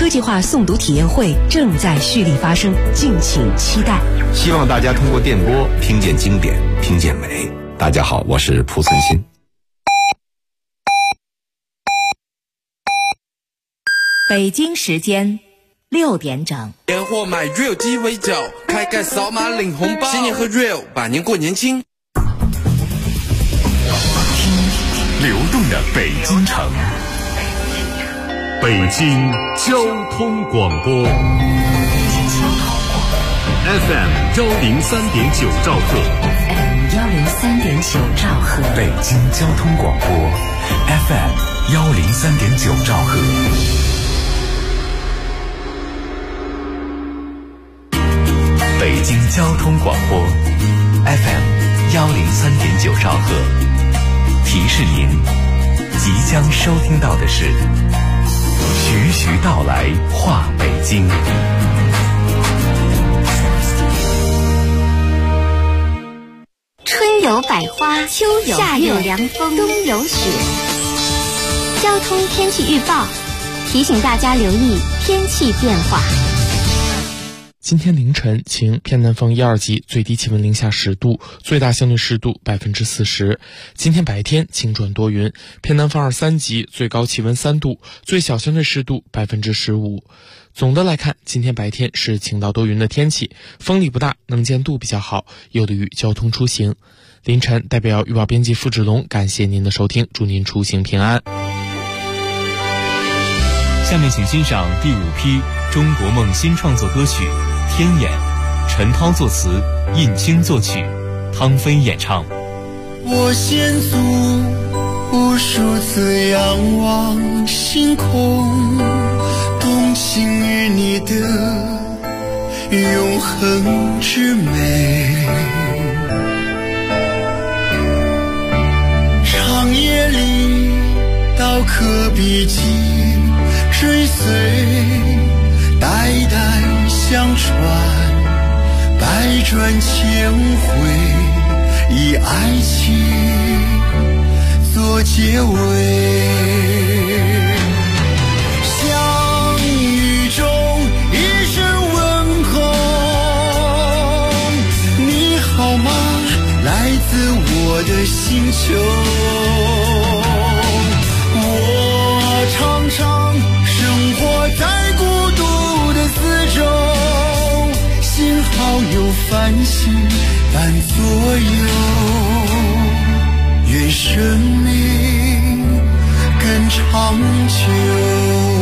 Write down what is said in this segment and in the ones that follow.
科技化诵读体验会正在蓄力发生，敬请期待。 希望大家通过电波听见经典，听见美。大家好，我是蒲存昕。 北京时间6点整， 年货买 Real 鸡尾酒，开盖扫码领红包，新年喝 Real， 百年过年轻。 听流动的北京城，北京交通广播 FM 103.9兆赫， 103.9兆赫， 北京交通广播 FM 103.9兆赫。北京交通广播 FM 103.9兆赫，提示您即将收听到的是徐徐道来话北京。 春有百花，秋有夏有凉风，冬有雪。交通天气预报提醒大家留意天气变化。 今天凌晨晴，偏南风1、2级，最低气温零下10度，最大相对湿度40%。今天白天晴转多云，偏南风2、3级，最高气温3度，最小相对湿度15%。总的来看，今天白天是晴到多云的天气，风力不大，能见度比较好，有利于交通出行。凌晨代表预报编辑付志龙感谢您的收听，祝您出行平安。 下面请欣赏第5批中国梦新创作歌曲《天眼》，陈涛作词，印青作曲，汤飞演唱。 我先祖无数次仰望星空，动情于你的永恒之美。长夜里刀刻笔迹追随，代代相传，百转千回，以爱情做结尾。相遇中一声问候，你好吗？来自我的星球。我常常生活在孤独的四周，幸好有繁星伴左右，愿生命更长久。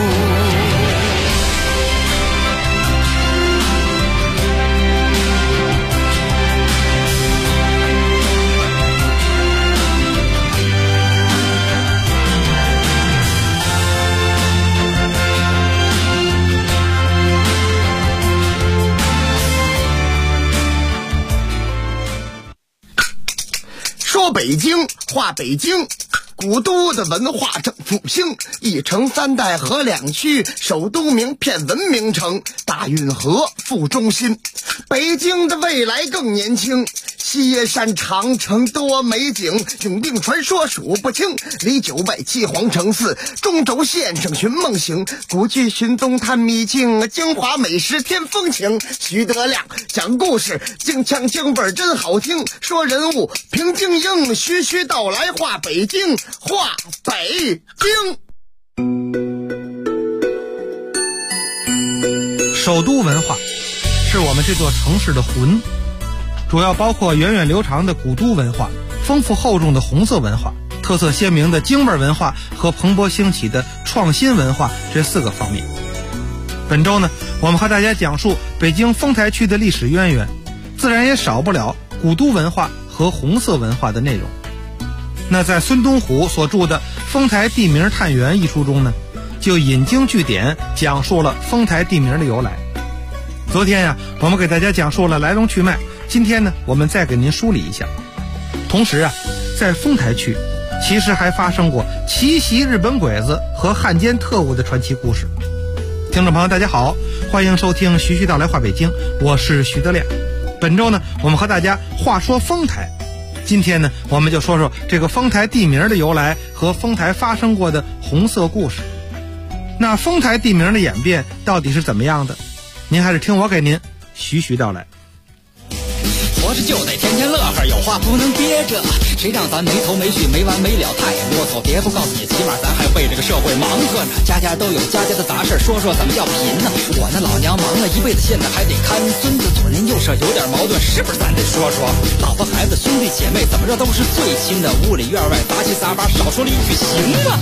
说北京话北京，古都的文化正复兴，一城3代合2区，首都名片文明城，大运河副中心。北京的未来更年轻，西山长城多美景，永定传说数不清，离9外7皇城4，中轴线上寻梦行，古剧寻踪探秘境，京华美食添风情。徐德亮讲故事，京腔京味真好听，说人物平静应，徐徐道来话北京，话北京。 首都文化是我们这座城市的魂，主要包括源远流长的古都文化、丰富厚重的红色文化、特色鲜明的京味文化和蓬勃兴起的创新文化这4个方面。本周呢，我们和大家讲述北京丰台区的历史渊源，自然也少不了古都文化和红色文化的内容。那在孙东虎所著的《丰台地名探源》一书中呢，就引经据典讲述了丰台地名的由来。昨天呀，我们给大家讲述了来龙去脉，今天呢，我们再给您梳理一下。同时啊，在丰台区其实还发生过奇袭日本鬼子和汉奸特务的传奇故事。听众朋友大家好，欢迎收听徐徐道来话北京，我是徐德亮。本周呢，我们和大家话说丰台。今天呢，我们就说说这个丰台地名的由来和丰台发生过的红色故事。 那丰台地名的演变到底是怎么样的？您还是听我给您徐徐道来。 活着就得天天乐呵，有话不能憋着，谁让咱没头没绪没完没了太啰嗦。别不告诉你，起码咱还为这个社会忙活呢。家家都有家家的杂事，说说怎么叫贫呢？我那老娘忙了一辈子，现在还得看孙子，左邻右舍有点矛盾，是不是咱得说说？老婆孩子兄弟姐妹怎么着都是最亲的，屋里院外杂七杂八，少说了一句行吗？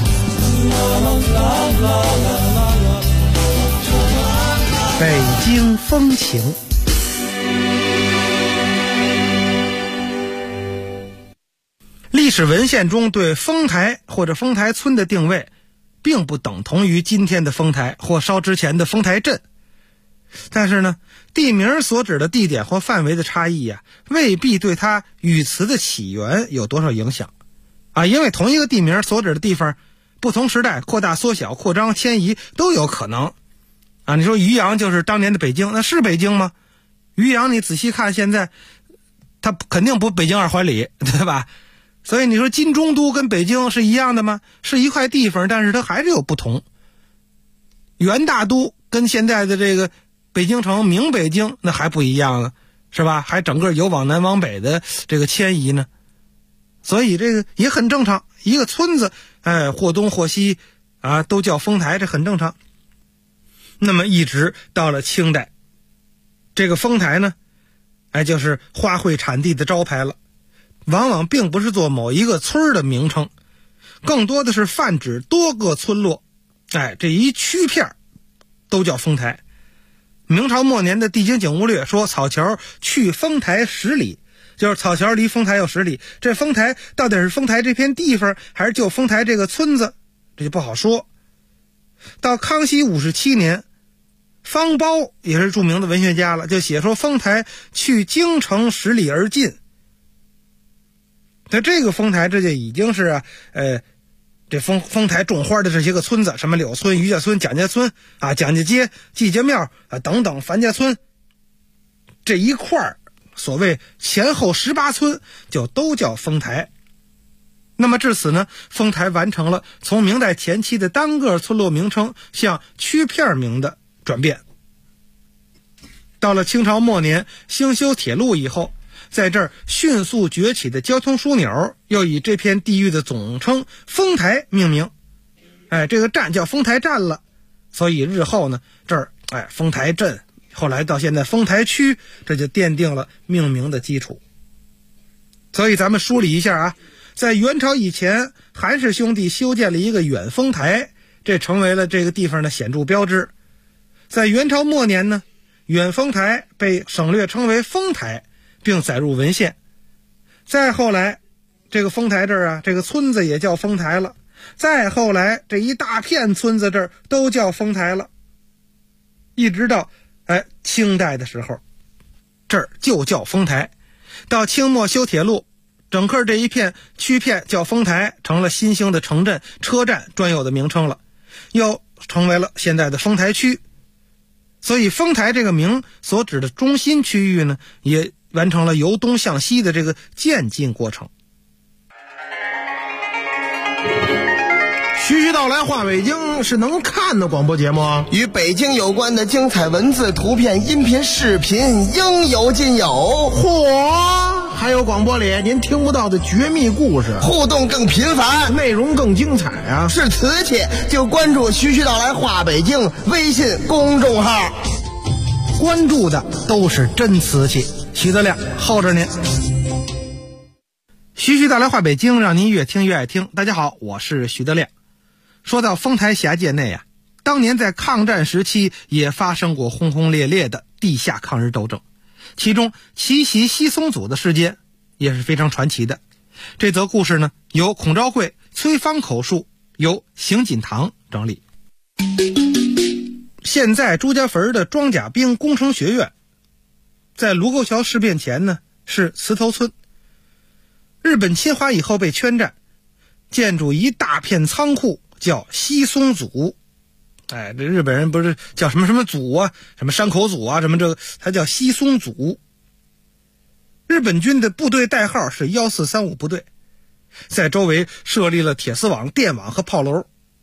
北京风情。历史文献中对丰台或者丰台村的定位，并不等同于今天的丰台或稍之前的丰台镇。但是呢，地名所指的地点或范围的差异呀，未必对它语词的起源有多少影响啊。因为同一个地名所指的地方，不同时代扩大、缩小、扩张、迁移都有可能啊。你说渔阳就是当年的北京，那是北京吗？渔阳你仔细看，现在它肯定不北京2环里，对吧？所以你说金中都跟北京是一样的吗？是一块地方，但是它还是有不同。元大都跟现在的这个北京城明北京那还不一样呢，是吧？还整个有往南往北的这个迁移呢。所以这个也很正常，一个村子或东或西啊都叫丰台，这很正常。那么一直到了清代，这个丰台呢就是花卉产地的招牌了，往往并不是做某一个村的名称，更多的是泛指多个村落，这一区片都叫丰台。明朝末年的《地经景物略》说草桥去丰台10里，就是草桥离丰台有10里。这丰台到底是丰台这片地方，还是就丰台这个村子，这就不好说。到康熙57年，方苞也是著名的文学家了，就写说丰台去京城10里而近。那这个丰台这就已经是这丰台种花的这些个村子，什么柳村、余家村、蒋家村啊、蒋家街、季家庙啊等等，樊家村这一块所谓前后18村就都叫丰台。那么至此呢，丰台完成了从明代前期的单个村落名称向区片名的转变。到了清朝末年兴修铁路以后，在这儿迅速崛起的交通枢纽又以这片地域的总称丰台命名，这个站叫丰台站了。所以日后呢，这儿丰台镇，后来到现在丰台区，这就奠定了命名的基础。所以咱们梳理一下啊，在元朝以前，韩氏兄弟修建了一个远丰台，这成为了这个地方的显著标志。在元朝末年呢，远丰台被省略称为丰台，并载入文献。再后来，这个丰台这儿这个村子也叫丰台了。再后来，这一大片村子这儿都叫丰台了。一直到清代的时候，这儿就叫丰台。到清末修铁路，整个这一片区片叫丰台，成了新兴的城镇、车站专有的名称了，又成为了现在的丰台区。所以丰台这个名所指的中心区域呢，也完成了由东向西的这个渐进过程。 徐徐道来话北京是能看的广播节目， 与北京有关的精彩文字、图片、音频、视频应有尽有。 嚯，还有广播里您听不到的绝密故事， 互动更频繁， 内容更精彩啊！ 是瓷器就关注徐徐道来话北京微信公众号， 关注的都是真瓷器。徐德亮候着您。徐徐道来话北京，让您越听越爱听。大家好，我是徐德亮。说到丰台辖界内当年在抗战时期也发生过轰轰烈烈的地下抗日斗争，其中奇袭西松组的事件也是非常传奇的。这则故事呢，由孔昭贵、崔芳口述，由邢锦堂整理。现在朱家坟的装甲兵工程学院，在卢沟桥事变前呢是祠头村。日本侵华以后被圈占，建筑一大片仓库，叫西松组。这日本人不是叫什么什么组啊，什么山口组啊，什么这个，它叫西松组。日本军的部队代号是1435部队，在周围设立了铁丝网、电网和炮楼。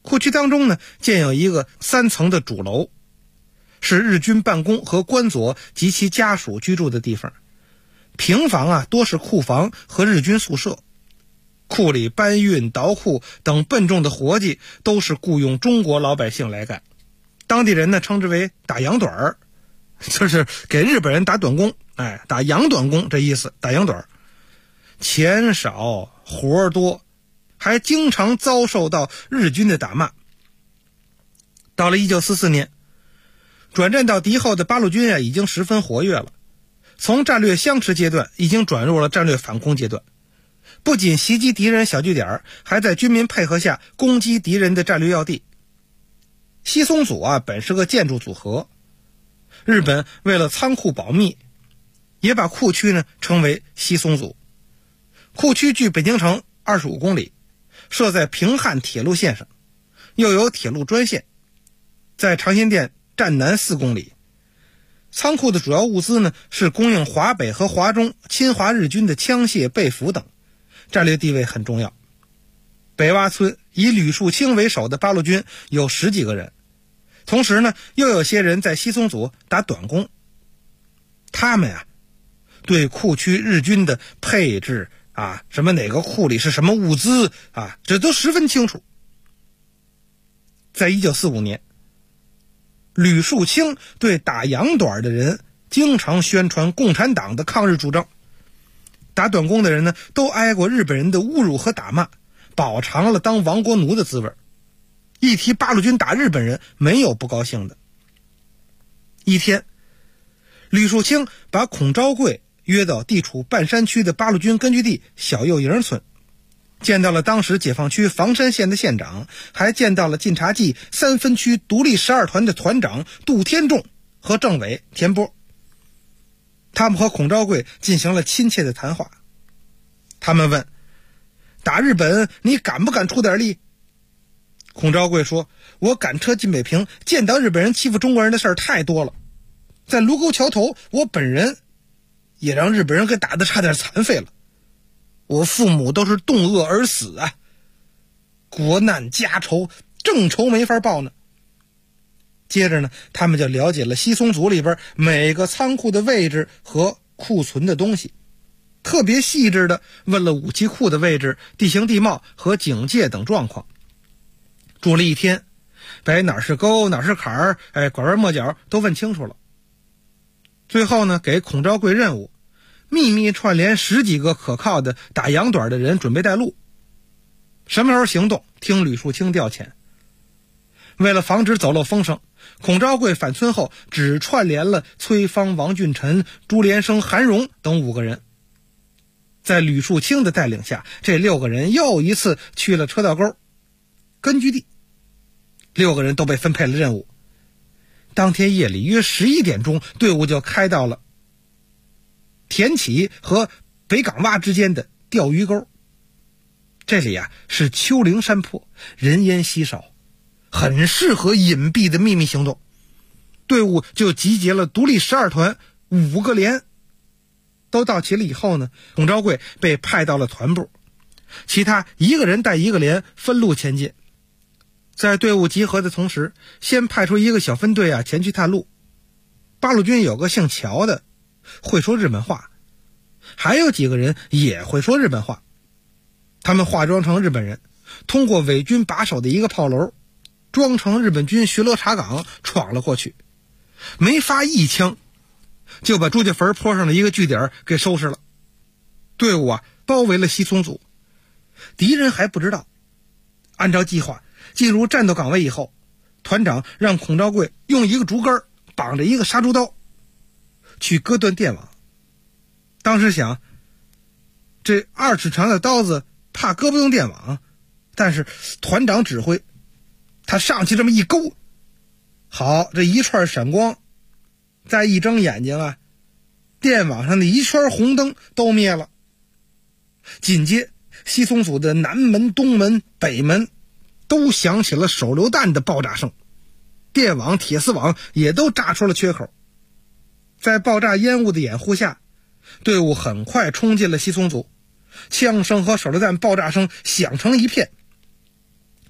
库区当中呢，建有一个3层的主楼，是日军办公和官佐及其家属居住的地方。平房啊，多是库房和日军宿舍。库里搬运、捣库等笨重的活计都是雇佣中国老百姓来干，当地人呢称之为打洋短儿，就是给日本人打短工，打洋短工这意思，打洋短儿。钱少活多，还经常遭受到日军的打骂。到了1944年，转战到敌后的八路军已经十分活跃了，从战略相持阶段已经转入了战略反攻阶段，不仅袭击敌人小据点，还在军民配合下攻击敌人的战略要地。西松组本是个建筑组合，日本为了仓库保密，也把库区呢称为西松组。库区距北京城25公里，设在平汉铁路线上，又有铁路专线，在长辛店站南4公里。仓库的主要物资呢是供应华北和华中侵华日军的枪械、被俘等，战略地位很重要。北洼村以吕树清为首的八路军有10几个人，同时呢又有些人在西松组打短工。他们对库区日军的配置什么哪个库里是什么物资这都十分清楚。在1945年，吕树清对打洋短的人经常宣传共产党的抗日主张，打短工的人呢都挨过日本人的侮辱和打骂，饱尝了当亡国奴的滋味。一提八路军打日本人，没有不高兴的。一天，吕树清把孔昭贵约到地处半山区的八路军根据地小右营村，见到了当时解放区房山县的县长，还见到了晋察冀3分区独立12团的团长杜天仲和政委田波。他们和孔昭贵进行了亲切的谈话。他们问：打日本你敢不敢出点力？孔昭贵说：我赶车进北平，见到日本人欺负中国人的事儿太多了，在卢沟桥头我本人也让日本人给打得差点残废了，我父母都是冻饿而死国难家仇，正仇没法报呢。接着呢，他们就了解了西松组里边每个仓库的位置和库存的东西，特别细致的问了武器库的位置、地形地貌和警戒等状况。住了一天，把哪是沟哪是坎儿，拐弯抹角都问清楚了。最后呢，给孔昭贵任务，秘密串联10几个可靠的打洋短的人，准备带路。什么时候行动，听吕树清调遣。为了防止走漏风声，孔昭贵返村后只串联了崔芳、王俊臣、朱连生、韩荣等5个人。在吕树清的带领下，这6个人又一次去了车道沟根据地。6个人都被分配了任务。当天夜里约11点钟，队伍就开到了田启和北港洼之间的钓鱼沟。这里是丘陵山坡，人烟稀少，很适合隐蔽的秘密行动。队伍就集结了独立12团5个连。都到齐了以后呢，孔昭贵被派到了团部，其他1个人带1个连分路前进。在队伍集合的同时，先派出1个小分队前去探路。八路军有个姓乔的会说日本话，还有几个人也会说日本话。他们化妆成日本人，通过伪军把守的一个炮楼，装成日本军巡逻察岗闯了过去，没发一枪就把朱家坟坡上的一个据点给收拾了。队伍包围了西松组，敌人还不知道。按照计划进入战斗岗位以后，团长让孔昭贵用一个竹竿绑着一个杀猪刀去割断电网。当时想，这2尺长的刀子怕割不动电网，但是团长指挥，他上去这么一勾，好，这一串闪光，再一睁眼睛电网上的一圈红灯都灭了。紧接西松组的南门、东门、北门都响起了手榴弹的爆炸声，电网、铁丝网也都炸出了缺口。在爆炸烟雾的掩护下，队伍很快冲进了西松组，枪声和手榴弹爆炸声响成一片。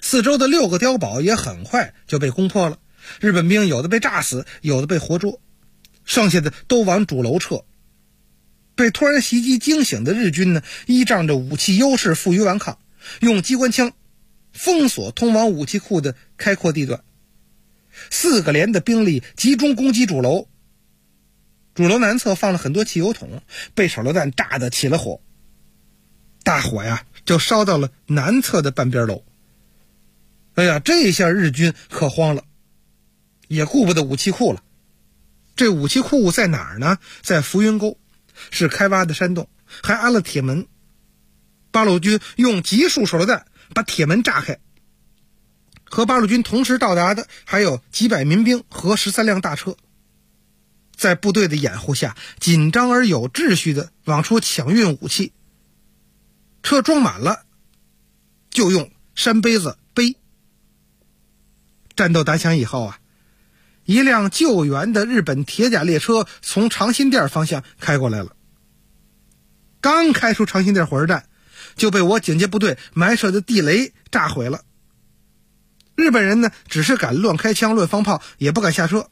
四周的6个碉堡也很快就被攻破了，日本兵有的被炸死，有的被活捉，剩下的都往主楼撤。被突然袭击惊醒的日军呢，依仗着武器优势负隅顽抗，用机关枪封锁通往武器库的开阔地段。4个连的兵力集中攻击主楼，主楼南侧放了很多汽油桶，被手榴弹炸得起了火，大火呀就烧到了南侧的半边楼。哎呀，这一下日军可慌了，也顾不得武器库了。这武器库在哪儿呢？在浮云沟，是开挖的山洞，还安了铁门。八路军用集束手榴弹把铁门炸开。和八路军同时到达的还有几百民兵和13辆大车，在部队的掩护下，紧张而有秩序地往出抢运武器。车装满了，就用山杯子背。战斗打响以后啊，一辆救援的日本铁甲列车从长辛店方向开过来了。刚开出长辛店火车站，就被我警戒部队埋设的地雷炸毁了。日本人呢，只是敢乱开枪乱放炮，也不敢下车。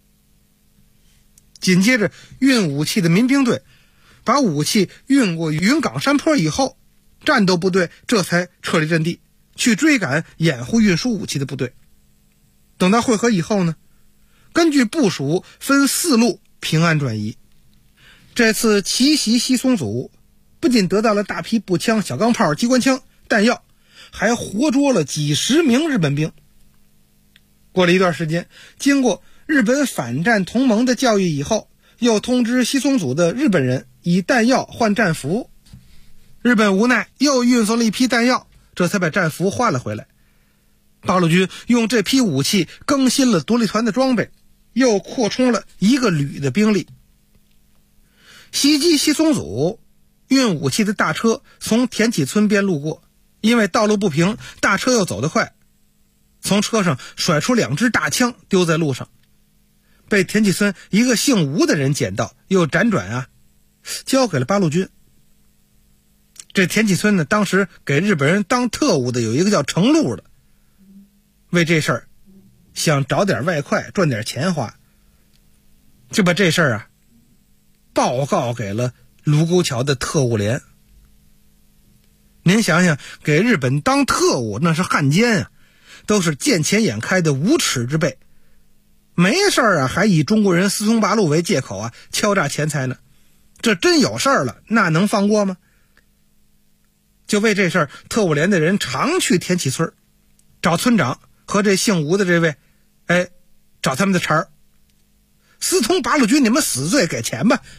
紧接着运武器的民兵队把武器运过云冈山坡以后，战斗部队这才撤离阵地，去追赶掩护运输武器的部队。等到会合以后呢，根据部署分4路平安转移。这次奇袭西松组不仅得到了大批步枪、小钢炮、机关枪、弹药，还活捉了几十名日本兵。过了一段时间，经过日本反战同盟的教育以后，又通知西松组的日本人以弹药换战俘。日本无奈又运送了一批弹药，这才把战俘换了回来。八路军用这批武器更新了独立团的装备，又扩充了1个旅的兵力。袭击西松组运武器的大车从田崎村边路过，因为道路不平，大车又走得快，从车上甩出2支大枪丢在路上，被田崎村一个姓吴的人捡到，又辗转交给了八路军。这田崎村呢，当时给日本人当特务的有一个叫程禄的，为这事儿想找点外快赚点钱花，就把这事儿报告给了卢沟桥的特务连。您想想，给日本当特务那是汉奸啊，都是见钱眼开的无耻之辈，没事儿还以中国人四通八路为借口敲诈钱财呢。这真有事儿了，那能放过吗？就为这事儿，特务连的人常去田崎村找村长和这姓吴的这位，找他们的茬儿。私通八路军，你们死罪，给钱吧。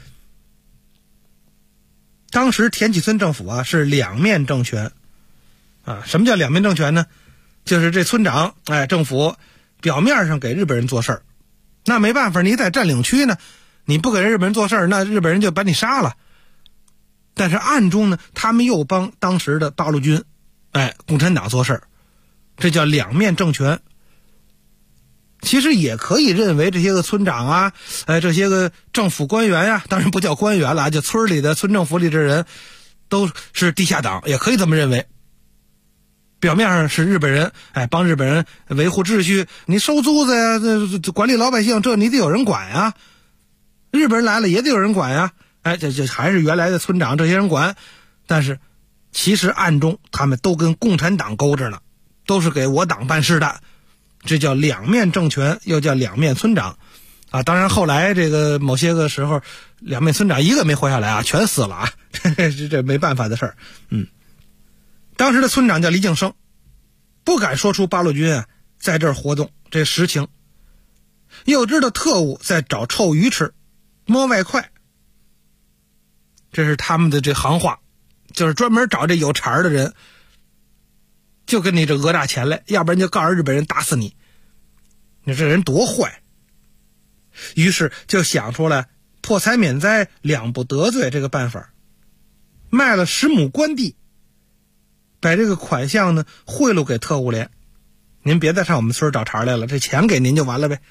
当时田崎村政府是两面政权什么叫两面政权呢？就是这村长政府表面上给日本人做事儿，那没办法，你在占领区呢，你不给日本人做事儿，那日本人就把你杀了。但是暗中呢，他们又帮当时的八路军共产党做事儿，这叫两面政权。其实也可以认为这些个村长这些个政府官员当然不叫官员了，就村里的村政府里这人都是地下党，也可以这么认为。表面上是日本人帮日本人维护秩序，你收租子呀，管理老百姓，这你得有人管日本人来了也得有人管这还是原来的村长这些人管。但是其实暗中他们都跟共产党勾着呢，都是给我党办事的。这叫两面政权，又叫两面村长当然后来这个某些个时候，两面村长一个没活下来全死了这没办法的事儿。当时的村长叫李景生，不敢说出八路军在这儿活动这实情，又知道特务在找臭鱼吃，摸外快，这是他们的这行话，就是专门找这有茬的人，就跟你这讹诈钱来，要不然就告诉日本人打死你。你这人多坏！于是就想出来破财免灾，两不得罪这个办法，卖了10亩官地，把这个款项呢贿赂给特务连，您别再上我们村找茬来了，这钱给您就完了呗。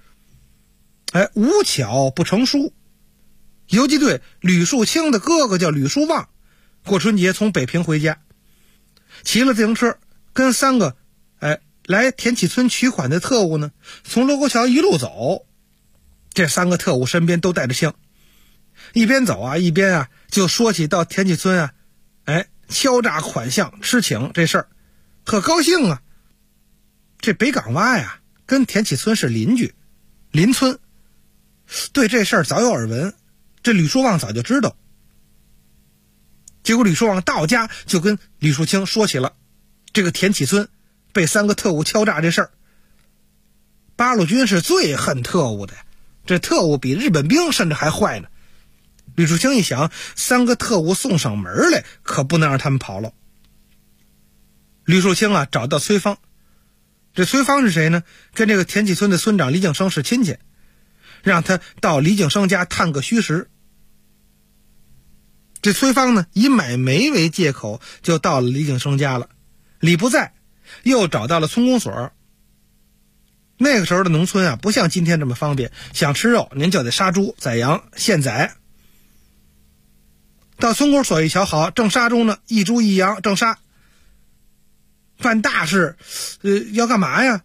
无巧不成书，游击队吕树清的哥哥叫吕树旺，过春节从北平回家，骑了自行车跟3个来田启村取款的特务呢，从罗沟桥一路走，这3个特务身边都带着枪，一边走啊，一边啊就说起到田启村啊，敲诈款项吃请这事儿，特高兴啊。这北港洼呀，跟田启村是邻居，邻村，对这事儿早有耳闻，这吕叔旺早就知道。结果吕叔旺到家就跟吕树清说起了这个田启村被3个特务敲诈这事儿。八路军是最恨特务的，这特务比日本兵甚至还坏呢。吕树清一想，3个特务送上门来，可不能让他们跑了。吕树清啊，找到崔芳。这崔芳是谁呢？跟这个田启村的村长李景生是亲戚，让他到李景生家探个虚实。这崔芳呢，以买煤为借口就到了李景生家了。李不在，又找到了村公所。那个时候的农村啊，不像今天这么方便，想吃肉您就得杀猪宰羊现宰。到村公所一瞧，好，正杀中呢，一猪一羊正杀。办大事，要干嘛呀？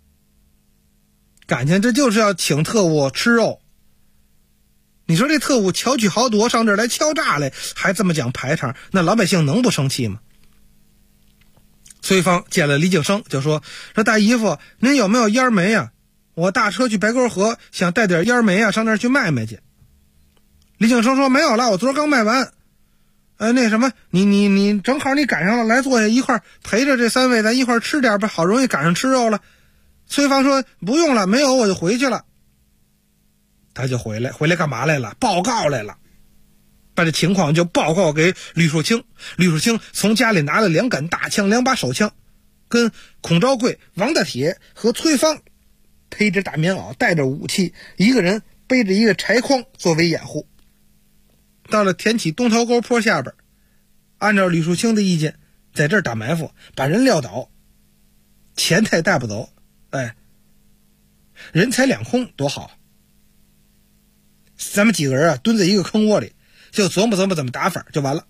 感情这就是要请特务吃肉。你说这特务巧取豪夺，上这儿来敲诈来，还这么讲排场，那老百姓能不生气吗？崔芳见了李景生就说大姨夫，您有没有烟煤啊？我大车去白沟河，想带点烟煤啊，上那儿去卖卖去。李景生说没有了，我昨儿刚卖完。那什么，你正好你赶上了，来坐下一块陪着这3位，咱一块吃点吧，好容易赶上吃肉了。崔芳说不用了，没有我就回去了。他就回来干嘛来了？报告来了，把这情况就报告给吕树清。吕树清从家里拿了2杆大枪，2把手枪，跟孔昭贵、王大铁和崔芳披着大棉袄，带着武器，一个人背着一个柴筐作为掩护。到了田启东头沟坡下边，按照吕树清的意见，在这儿打埋伏，把人撂倒，钱他也带不走，人财两空，多好。咱们几个人啊，蹲在一个坑窝里，就琢磨怎么打法就完了。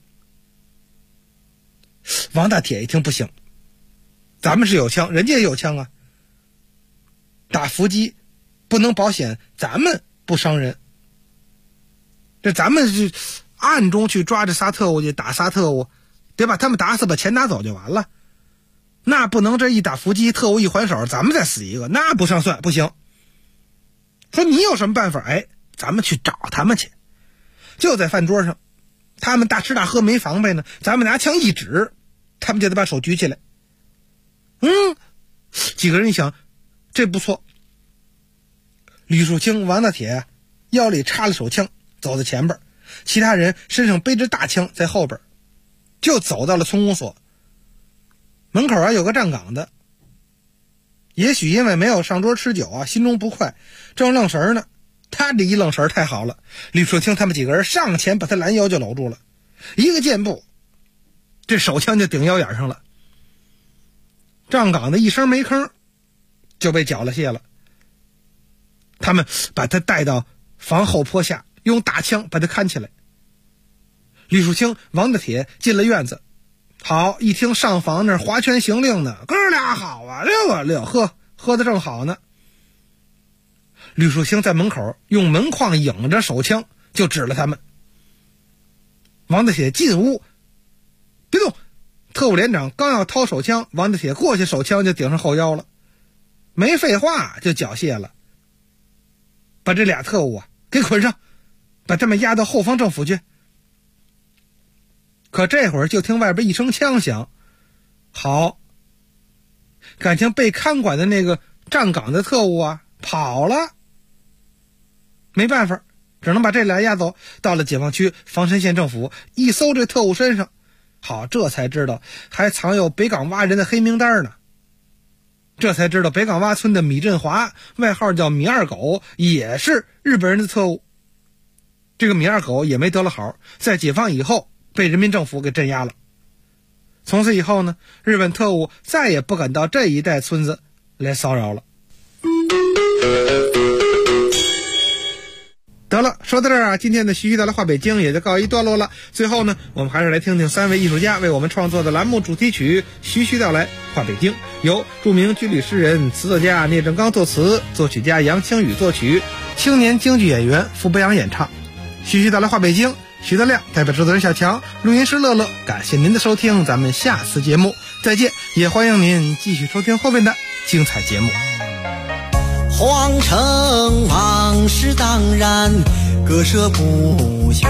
王大铁一听不行，咱们是有枪，人家也有枪啊，打伏击不能保险咱们不伤人，这咱们是暗中去抓这仨特务去打仨特务，得把他们打死，把钱拿走就完了。那不能这一打伏击，特务一还手，咱们再死一个，那不上算，不行。说你有什么办法？咱们去找他们去。就在饭桌上，他们大吃大喝没防备呢，咱们拿枪一指，他们就得把手举起来。几个人一想，这不错。吕树清、王大铁腰里插了手枪，走在前边，其他人身上背着大枪在后边，就走到了村公所门口有个站岗的，也许因为没有上桌吃酒心中不快，正愣神呢。他这一愣神太好了，吕树清他们几个人上前把他拦腰就搂住了，一个箭步，这手枪就顶腰眼上了。站岗的一声没吭就被缴了械了。他们把他带到房后坡下，用大枪把他看起来。吕树清、王大铁进了院子，好，一听上房那划拳行令呢，哥俩好啊，6啊6，喝得正好呢。吕树清在门口用门框影着手枪就指了他们。王大铁进屋，别动。特务连长刚要掏手枪，王大铁过去手枪就顶上后腰了，没废话就缴械了。把这俩特务给捆上，把他们押到后方政府去。可这会儿就听外边一声枪响，好，感情被看管的那个站岗的特务跑了。没办法，只能把这俩押走。到了解放区房山县政府，一搜这特务身上，好，这才知道还藏有北港洼人的黑名单呢。这才知道北港洼村的米振华，外号叫米二狗，也是日本人的特务。这个米二狗也没得了好，在解放以后被人民政府给镇压了。从此以后呢，日本特务再也不敢到这一带村子来骚扰了。得了， 说到这儿啊，今天的徐徐到来话北京也就告一段落了。最后呢，我们还是来听听3位艺术家为我们创作的栏目主题曲《徐徐到来话北京》，由著名军旅诗人、词作家聂正刚作词，作曲家杨清宇作曲，青年京剧演员傅博洋演唱。徐徐到来话北京，徐德亮代表制作人小强，录音师乐乐，感谢您的收听，咱们下次节目再见，也欢迎您继续收听后面的精彩节目。 皇城往事当然割舍不下，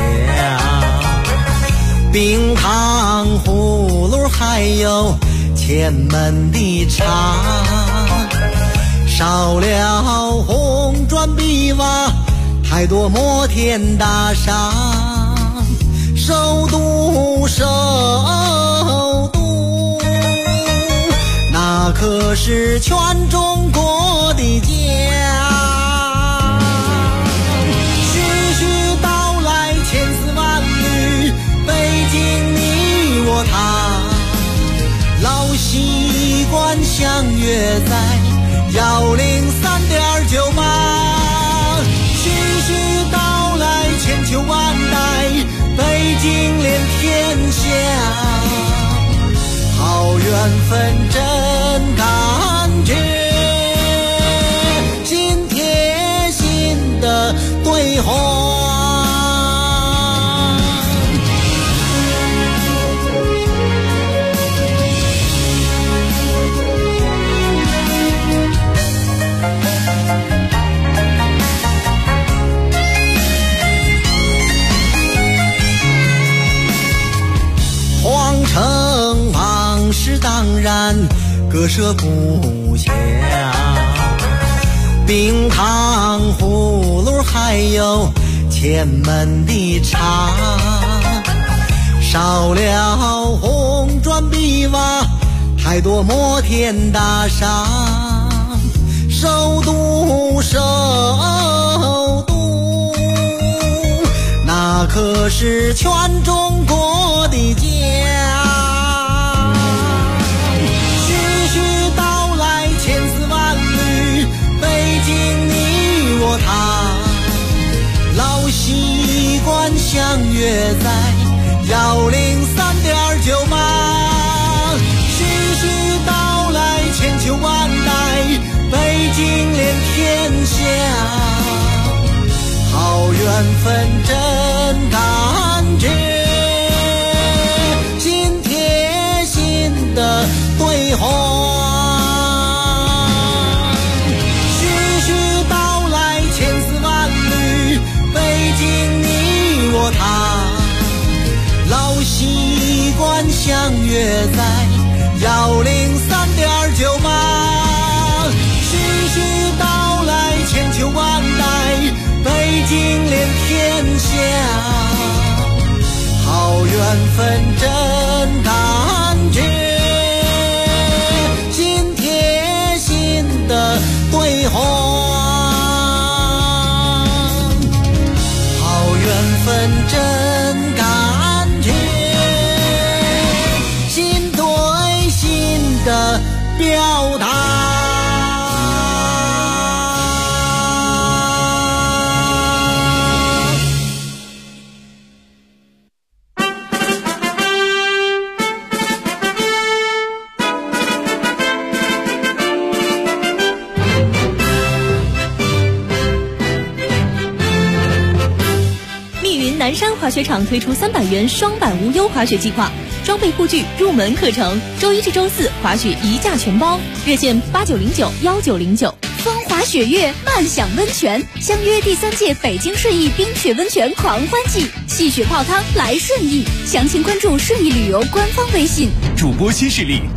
冰糖葫芦还有前门的茶，少了红砖碧瓦，太多摩天大厦，首都那可是全中国的家。徐徐道来千丝万缕，北京你我他，老习惯相约在103.98。徐徐道来千秋万代，北京连天下，好缘分真感觉，心贴心的对话。皇城往事当然割舍不下，冰糖葫芦还有前门的茶，少了红砖碧瓦，太多摩天大厦，首都那可是全中国的家。徐徐道来千丝万缕，北京你我他，老习惯相约在103.98。徐徐道来千秋万代，北京连天下，好缘分真感觉，心贴心的对话。徐徐道来千丝万缕，北京你我他，老习惯相约在103.98。徐徐道来千秋万代，北京连天下，好缘分真感觉，心贴心的对话。好缘分真感觉，心对心的表达。 南山滑雪场推出300元双板无忧滑雪计划，装备护具、入门课程，周1至周4滑雪一价全包，热线89091909。风华雪月，慢享温泉，相约第3届北京顺义冰雪温泉狂欢季，戏雪泡汤来顺义，详情关注顺义旅游官方微信。 主播新势力